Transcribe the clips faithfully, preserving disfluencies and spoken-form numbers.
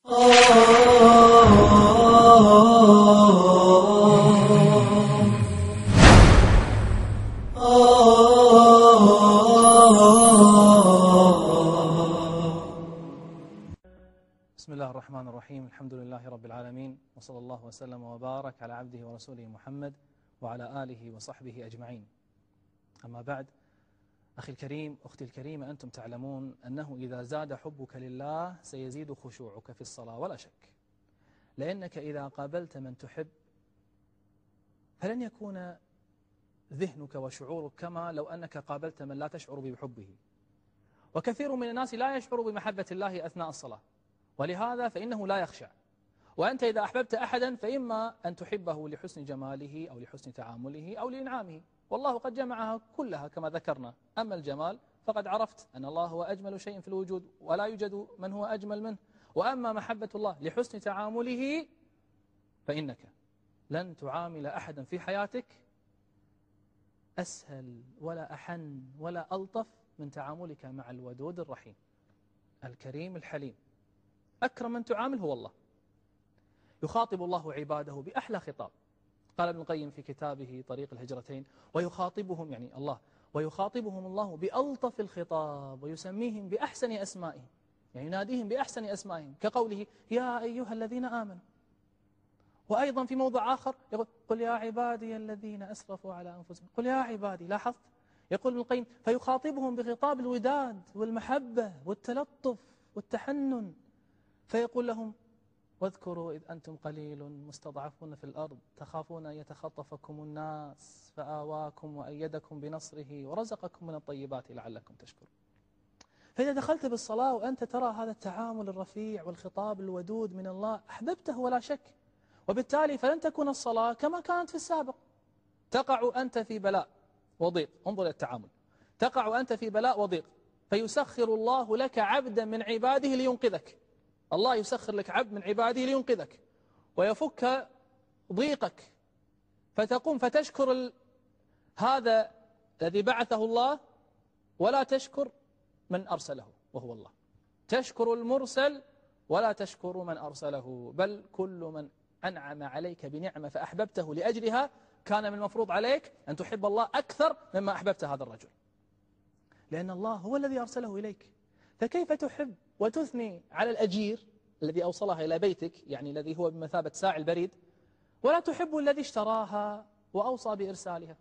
بسم الله الرحمن الرحيم. الحمد لله رب العالمين، وصلى الله وسلم وبارك على عبده ورسوله محمد وعلى آله وصحبه أجمعين. أما بعد، أخي الكريم، أختي الكريمة، أنتم تعلمون أنه إذا زاد حبك لله سيزيد خشوعك في الصلاة ولا شك، لأنك إذا قابلت من تحب فلن يكون ذهنك وشعورك كما لو أنك قابلت من لا تشعر بحبه. وكثير من الناس لا يشعر بمحبة الله أثناء الصلاة، ولهذا فإنه لا يخشع. وأنت إذا أحببت أحدا فإما أن تحبه لحسن جماله أو لحسن تعامله أو لإنعامه، والله قد جمعها كلها كما ذكرنا. أما الجمال فقد عرفت أن الله هو أجمل شيء في الوجود ولا يوجد من هو أجمل منه. وأما محبة الله لحسن تعامله فإنك لن تعامل أحدا في حياتك أسهل ولا أحن ولا ألطف من تعاملك مع الودود الرحيم الكريم الحليم. أكرم من تعامل هو الله. يخاطب الله عباده بأحلى خطاب. قال ابن القيم في كتابه طريق الهجرتين: ويخاطبهم، يعني الله، ويخاطبهم الله بألطف الخطاب ويسميهم بأحسن أسمائهم، يعني يناديهم بأحسن أسمائهم، كقوله: يا أيها الذين آمنوا. وأيضا في موضع آخر يقول: قل يا عبادي الذين أسرفوا على أنفسهم. قل يا عبادي. لاحظت؟ يقول ابن القيم: فيخاطبهم بخطاب الوداد والمحبة والتلطف والتحنن، فيقول لهم: واذكروا إذ أنتم قليل مستضعفون في الأرض تخافون أن يتخطفكم الناس فآواكم وأيدكم بنصره ورزقكم من الطيبات لعلكم تشكرون. فإذا دخلت بالصلاة وأنت ترى هذا التعامل الرفيع والخطاب الودود من الله أحببته ولا شك، وبالتالي فلن تكون الصلاة كما كانت في السابق. تقع أنت في بلاء وضيق، انظر إلى التعامل، تقع أنت في بلاء وضيق فيسخر الله لك عبدا من عباده لينقذك. الله يسخر لك عبد من عباده لينقذك ويفك ضيقك، فتقوم فتشكر ال... هذا الذي بعثه الله، ولا تشكر من أرسله وهو الله. تشكر المرسل ولا تشكر من أرسله، بل كل من أنعم عليك بنعمة فأحببته لأجلها كان من المفروض عليك أن تحب الله أكثر مما أحببت هذا الرجل، لأن الله هو الذي أرسله إليك. فكيف تحب وتثني على الأجير الذي أوصلها إلى بيتك، يعني الذي هو بمثابة ساعي البريد، ولا تحب الذي اشتراها وأوصى بإرسالها؟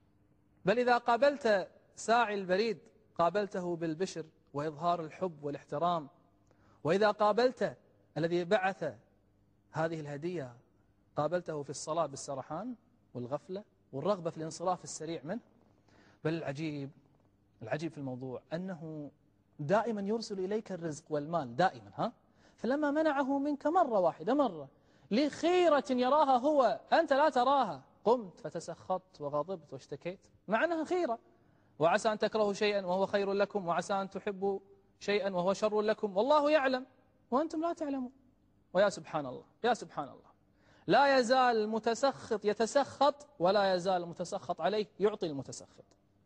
بل إذا قابلت ساعي البريد قابلته بالبشر وإظهار الحب والاحترام، وإذا قابلت الذي بعث هذه الهدية قابلته في الصلاة بالسرحان والغفلة والرغبة في الانصراف السريع منه. بل العجيب العجيب في الموضوع أنه دائما يرسل إليك الرزق والمال دائما، ها؟ فلما منعه منك مرة واحدة، مرة لخيرة يراها هو أنت لا تراها، قمت فتسخطت وغضبت واشتكيت، مع أنها خيرة. وعسى أن تكرهوا شيئا وهو خير لكم، وعسى أن تحبوا شيئا وهو شر لكم، والله يعلم وأنتم لا تعلمون. ويا سبحان الله، يا سبحان الله، لا يزال المتسخط يتسخط ولا يزال المتسخط عليه يعطي المتسخط.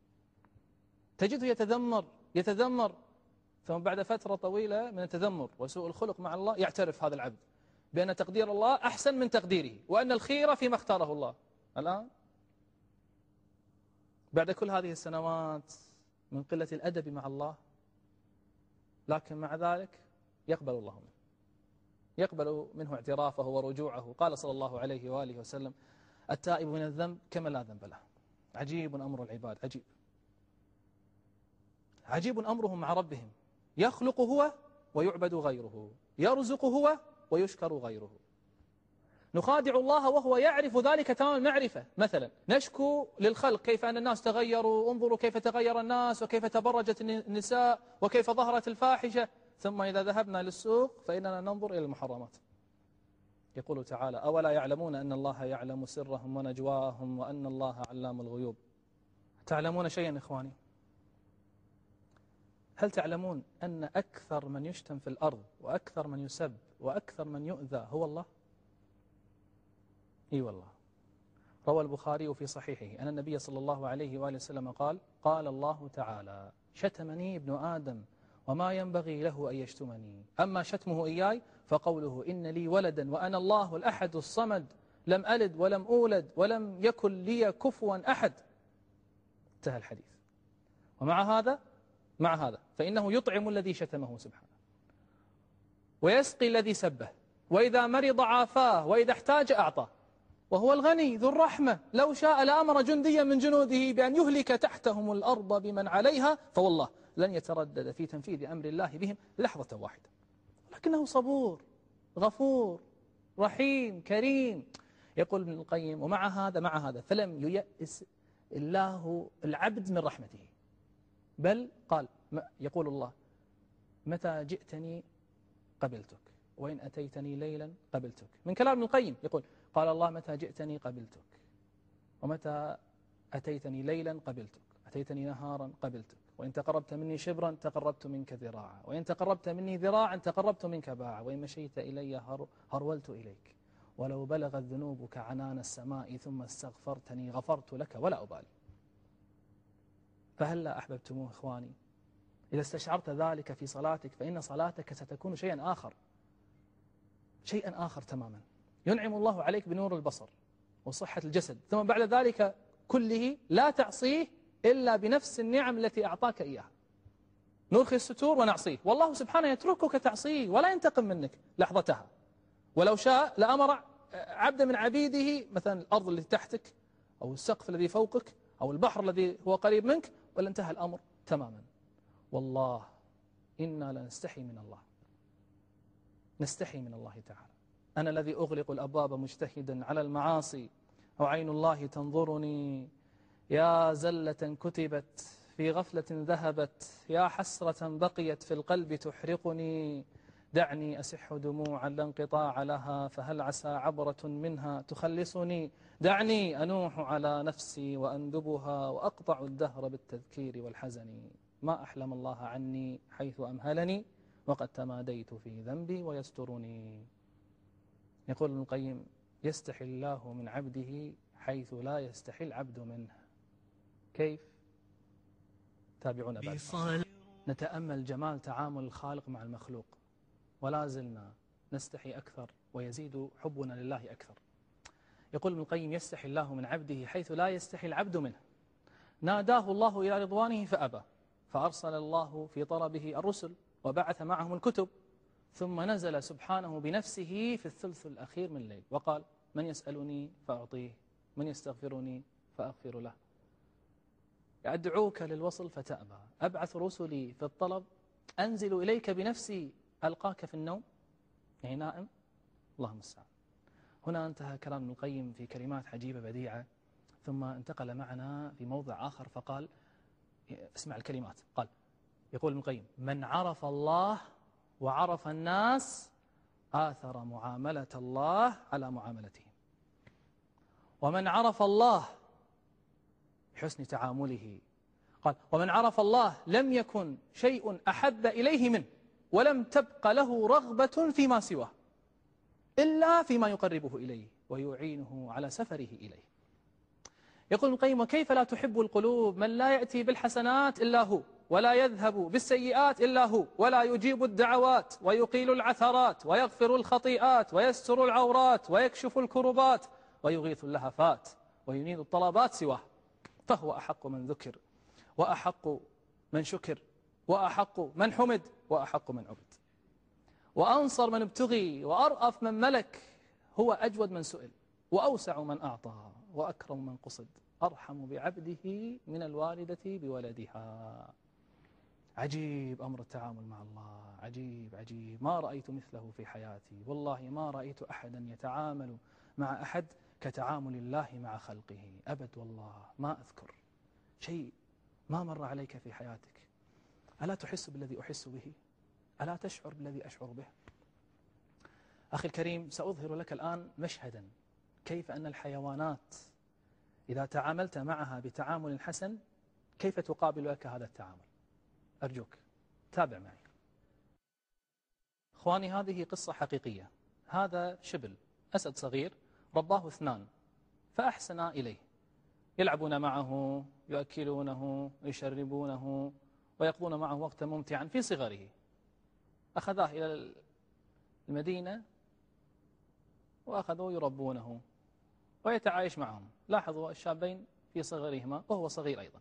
تجده يتذمر يتذمر ثم بعد فترة طويلة من التذمر وسوء الخلق مع الله يعترف هذا العبد بأن تقدير الله أحسن من تقديره، وأن الخير فيما اختاره الله. الآن بعد كل هذه السنوات من قلة الأدب مع الله، لكن مع ذلك يقبل الله منه، يقبل منه اعترافه ورجوعه. قال صلى الله عليه وآله وسلم: التائب من الذنب كما لا ذنب له. عجيب أمر العباد، عجيب عجيب أمرهم مع ربهم. يخلق هو ويعبد غيره، يرزق هو ويشكر غيره. نخادع الله وهو يعرف ذلك تمام المعرفة. مثلا نشكو للخلق كيف أن الناس تغيروا، انظروا كيف تغير الناس وكيف تبرجت النساء وكيف ظهرت الفاحشة، ثم إذا ذهبنا للسوق فإننا ننظر إلى المحرمات. يقول تعالى: أولا يعلمون أن الله يعلم سرهم ونجواهم وأن الله علام الغيوب. تعلمون شيئا إخواني؟ هل تعلمون أن أكثر من يشتم في الأرض وأكثر من يسب وأكثر من يؤذى هو الله؟ إي والله. روى البخاري في صحيحه أن النبي صلى الله عليه وآله وسلم قال: قال الله تعالى: شتمني ابن آدم وما ينبغي له أن يشتمني. أما شتمه إياي فقوله إن لي ولدا وأنا الله الأحد الصمد لم ألد ولم أولد ولم يكن لي كفوا أحد. انتهى الحديث. ومع هذا مع هذا فإنه يطعم الذي شتمه سبحانه، ويسقي الذي سبه، وإذا مرض عافاه، وإذا احتاج أعطاه، وهو الغني ذو الرحمة. لو شاء لأمر جنديا من جنوده بأن يهلك تحتهم الأرض بمن عليها، فوالله لن يتردد في تنفيذ أمر الله بهم لحظة واحدة. لكنه صبور غفور رحيم كريم. يقول ابن القيم ومع هذا مع هذا فلم ييأس الله العبد من رحمته، بل قال يقول الله متى جئتني قبلتك وإن أتيتني ليلا قبلتك. من كلام ابن القيم يقول قال الله متى جئتني قبلتك، ومتى أتيتني ليلا قبلتك، أتيتني نهارا قبلتك، وإن تقربت مني شبرا تقربت منك ذراعا، وإن تقربت مني ذراعا تقربت منك باعا، وإن مشيت إلي هر هرولت إليك، ولو بلغت ذنوبك عنان السماء ثم استغفرتني غفرت لك ولا أبالي. فهلا أحببتموه إخواني؟ إذا استشعرت ذلك في صلاتك فإن صلاتك ستكون شيئا آخر، شيئا آخر تماما. ينعم الله عليك بنور البصر وصحة الجسد، ثم بعد ذلك كله لا تعصيه إلا بنفس النعم التي أعطاك إياها. نرخي الستور ونعصيه، والله سبحانه يتركك تعصيه ولا ينتقم منك لحظتها. ولو شاء لأمر عبد من عبيده، مثلا الأرض التي تحتك أو السقف الذي فوقك أو البحر الذي هو قريب منك، ولا انتهى الأمر تماما. والله إنا لنستحي من الله، نستحي من الله تعالى. أنا الذي أغلق الأبواب مجتهدا على المعاصي وعين الله تنظرني، يا زلة كتبت في غفلة ذهبت، يا حسرة بقيت في القلب تحرقني، دعني أسح دموعا لا انقطاع لها، فهل عسى عبرة منها تخلصني، دعني أنوح على نفسي وأندبها وأقطع الدهر بالتذكير والحزن، ما أحلم الله عني حيث أمهلني، وقد تماديت في ذنبي ويسترني. يقول ابن القيم يستحي الله من عبده حيث لا يستحي العبد منه. كيف؟ تابعونا بعد. نتأمل جمال تعامل الخالق مع المخلوق، ولا زلنا نستحي أكثر ويزيد حبنا لله أكثر. يقول ابن القيم يستحي الله من عبده حيث لا يستحي العبد منه. ناداه الله إلى رضوانه فأبى، فأرسل الله في طلبه الرسل وبعث معهم الكتب، ثم نزل سبحانه بنفسه في الثلث الأخير من الليل وقال من يسألني فأعطيه، من يستغفرني فأغفر له، أدعوك للوصل فتأبى، أبعث رسلي في الطلب، أنزل إليك بنفسي ألقاك في النوم، يعني نائم. اللهم المستعان. هنا انتهى كلام ابن القيم في كلمات عجيبة بديعة، ثم انتقل معنا في موضع آخر فقال اسمع الكلمات. قال يقول ابن القيم من عرف الله وعرف الناس آثر معاملة الله على معاملتهم، ومن عرف الله بحسن تعامله، قال ومن عرف الله لم يكن شيء أحب إليه منه، ولم تبق له رغبة فيما سواه إلا فيما يقربه إليه ويعينه على سفره إليه. يقول ابن القيم وكيف لا تحب القلوب من لا يأتي بالحسنات إلا هو، ولا يذهب بالسيئات إلا هو، ولا يجيب الدعوات ويقيل العثرات ويغفر الخطيئات ويستر العورات ويكشف الكربات ويغيث اللهفات وينيل الطلبات سواه، فهو أحق من ذكر وأحق من شكر وأحق من حمد وأحق من عبد، وأنصر من ابتغي وأرأف من ملك، هو أجود من سئل وأوسع من أعطى وأكرم من قصد، أرحم بعبده من الوالدة بولدها. عجيب أمر التعامل مع الله، عجيب عجيب، ما رأيت مثله في حياتي، والله ما رأيت أحدا يتعامل مع أحد كتعامل الله مع خلقه أبد، والله ما أذكر شيء ما مر عليك في حياتك. ألا تحس بالذي أحس به؟ ألا تشعر بالذي أشعر به؟ أخي الكريم، سأظهر لك الآن مشهدا كيف أن الحيوانات إذا تعاملت معها بتعامل حسن كيف تقابل لك هذا التعامل. أرجوك تابع معي. أخواني هذه قصة حقيقية. هذا شبل أسد صغير رباه اثنان فأحسنا إليه، يلعبون معه، يؤكلونه، يشربونه، ويقضون معه وقتا ممتعا في صغره. أخذاه إلى المدينة وأخذوا يربونه ويتعايش معهم. لاحظوا الشابين في صغرهما وهو صغير أيضا،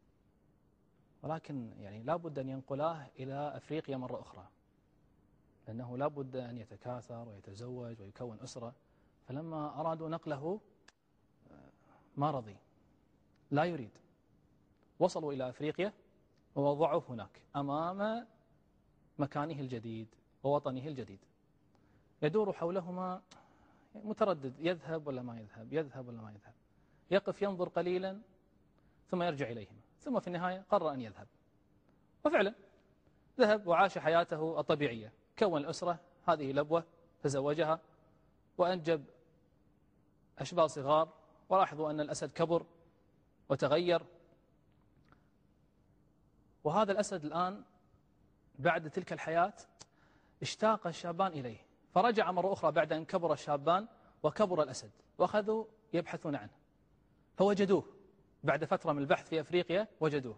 ولكن يعني لا بد أن ينقلاه إلى أفريقيا مرة أخرى، لأنه لا بد أن يتكاثر ويتزوج ويكون أسرة. فلما أرادوا نقله ما رضي، لا يريد. وصلوا إلى أفريقيا ووضعوه هناك أمام مكانه الجديد ووطنه الجديد. يدور حولهما متردد، يذهب ولا ما يذهب، يذهب ولا ما يذهب، يقف ينظر قليلا ثم يرجع إليهما، ثم في النهاية قرر أن يذهب. وفعلا ذهب وعاش حياته الطبيعية، كون الأسرة، هذه لبوة، تزوجها وأنجب أشبال صغار. ولاحظوا أن الأسد كبر وتغير، وهذا الأسد الآن بعد تلك الحياة اشتاق الشابان إليه، فرجع مرة أخرى بعد أن كبر الشابان وكبر الأسد، وأخذوا يبحثون عنه فوجدوه. بعد فترة من البحث في أفريقيا وجدوه،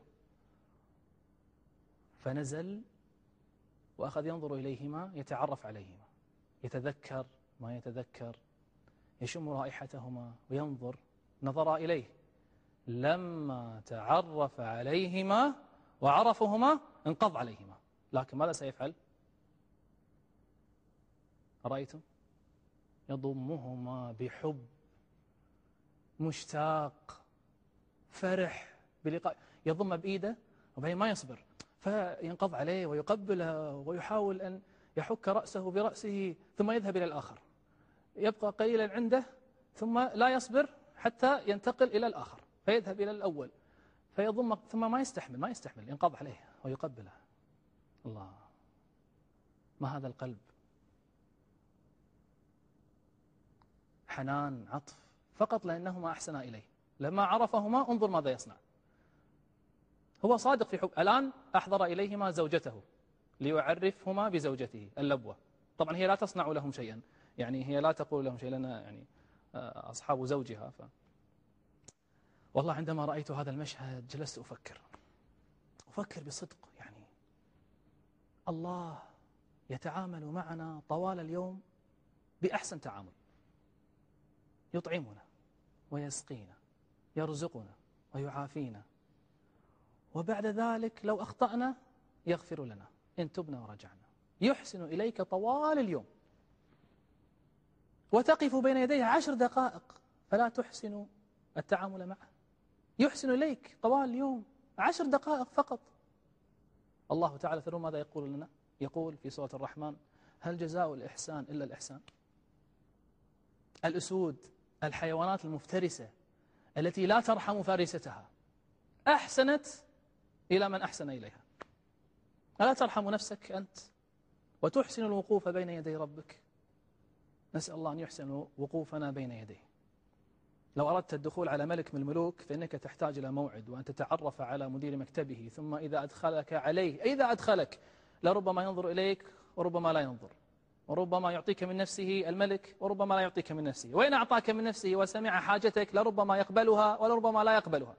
فنزل وأخذ ينظر إليهما، يتعرف عليهما، يتذكر ما يتذكر، يشم رائحتهما وينظر. نظر إليه، لما تعرف عليهما وعرفهما انقض عليهما. لكن ماذا سيفعل؟ رأيتم؟ يضمهما بحب، مشتاق، فرح بلقاء، يضم بإيده وبعدين ما يصبر فينقض عليه ويقبله ويحاول أن يحك رأسه برأسه، ثم يذهب إلى الآخر، يبقى قليلا عنده ثم لا يصبر حتى ينتقل إلى الآخر فيذهب إلى الأول فيضم، ثم ما يستحمل ما يستحمل ينقض عليه ويقبله. الله، ما هذا القلب! حنان، عطف، فقط لأنهما أحسنا إليه. لما عرفهما انظر ماذا يصنع. هو صادق في حب. الآن أحضر إليهما زوجته ليعرفهما بزوجته اللبوة. طبعا هي لا تصنع لهم شيئا، يعني هي لا تقول لهم شيء لنا يعني أصحاب زوجها. ف... والله عندما رأيت هذا المشهد جلست أفكر أفكر بصدق، يعني الله يتعامل معنا طوال اليوم بأحسن تعامل، يطعمنا ويسقينا، يرزقنا ويعافينا، وبعد ذلك لو أخطأنا يغفر لنا إن تبنا ورجعنا. يحسن إليك طوال اليوم، وتقف بين يديه عشر دقائق فلا تحسن التعامل معه. يحسن إليك طوال اليوم عشر دقائق فقط. الله تعالى ترون ماذا يقول لنا؟ يقول في سورة الرحمن: هل جزاء الإحسان إلا الإحسان؟ الأسود، الحيوانات المفترسة التي لا ترحم فارستها، أحسنت إلى من أحسن إليها. ألا ترحم نفسك أنت وتحسن الوقوف بين يدي ربك؟ نسأل الله أن يحسن وقوفنا بين يديه. لو أردت الدخول على ملك من الملوك فإنك تحتاج إلى موعد وأن تتعرف على مدير مكتبه، ثم إذا أدخلك عليه، إذا أدخلك لربما ينظر إليك وربما لا ينظر، وربما يعطيك من نفسه الملك وربما لا يعطيك من نفسه، وإن أعطاك من نفسه وسمع حاجتك لربما يقبلها ولربما لا يقبلها.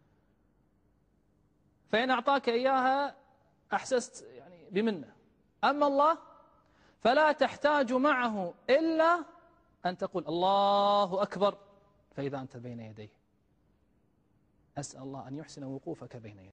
فإن أعطاك إياها أحسست يعني بمنه. أما الله فلا تحتاج معه إلا أن تقول الله أكبر فإذا أنت بين يديه. أسأل الله أن يحسن وقوفك بين يديه.